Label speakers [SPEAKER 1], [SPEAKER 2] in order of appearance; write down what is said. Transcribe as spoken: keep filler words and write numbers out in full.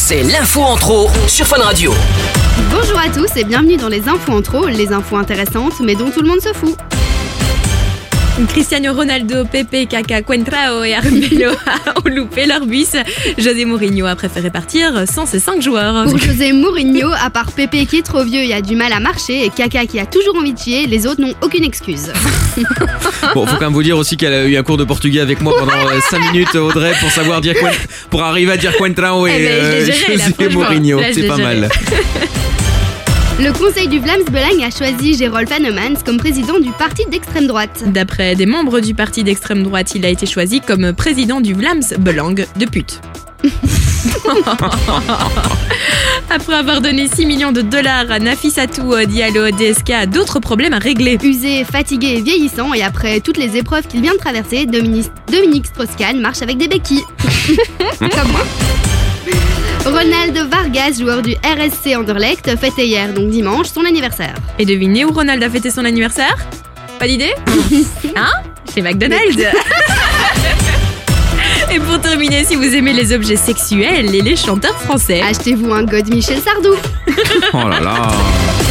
[SPEAKER 1] C'est l'info en trop sur Fun Radio.
[SPEAKER 2] Bonjour à tous et bienvenue dans les infos en trop, les infos intéressantes mais dont tout le monde se fout.
[SPEAKER 3] Cristiano Ronaldo, Pepe, Kaka, Coentrao et Arbeloa ont loupé leur bus. José Mourinho a préféré partir sans ses cinq joueurs.
[SPEAKER 2] Pour José Mourinho, à part Pepe qui est trop vieux et a du mal à marcher et Kaka qui a toujours envie de chier, les autres n'ont aucune excuse.
[SPEAKER 4] Bon, faut quand même vous dire aussi qu'elle a eu un cours de portugais avec moi pendant cinq minutes, Audrey, pour savoir dire Quen- pour arriver à dire Coentrao et
[SPEAKER 3] Eh ben, je l'ai
[SPEAKER 4] euh,
[SPEAKER 3] géré, là,
[SPEAKER 4] José
[SPEAKER 3] franchement.
[SPEAKER 4] Mourinho.
[SPEAKER 3] Là, je
[SPEAKER 4] C'est
[SPEAKER 3] l'ai
[SPEAKER 4] pas
[SPEAKER 3] géré.
[SPEAKER 4] mal.
[SPEAKER 2] Le conseil du Vlaams-Belang a choisi Gerolf Annemans comme président du parti d'extrême droite.
[SPEAKER 3] D'après des membres du parti d'extrême droite, il a été choisi comme président du Vlaams-Belang de pute. Après avoir donné six millions de dollars à Nafissatou Diallo, D S K a d'autres problèmes à régler.
[SPEAKER 2] Usé, fatigué et vieillissant, et après toutes les épreuves qu'il vient de traverser, Dominique, Dominique Strauss-Kahn marche avec des béquilles. Comme moi. Ronald Vargas, joueur du R S C Anderlecht, fêtait hier, donc dimanche, son anniversaire.
[SPEAKER 3] Et devinez où Ronald a fêté son anniversaire? Pas d'idée? Hein? Chez McDonald's. Et pour terminer, si vous aimez les objets sexuels et les chanteurs français,
[SPEAKER 2] Achetez-vous un God Michel Sardou.
[SPEAKER 4] Oh là là.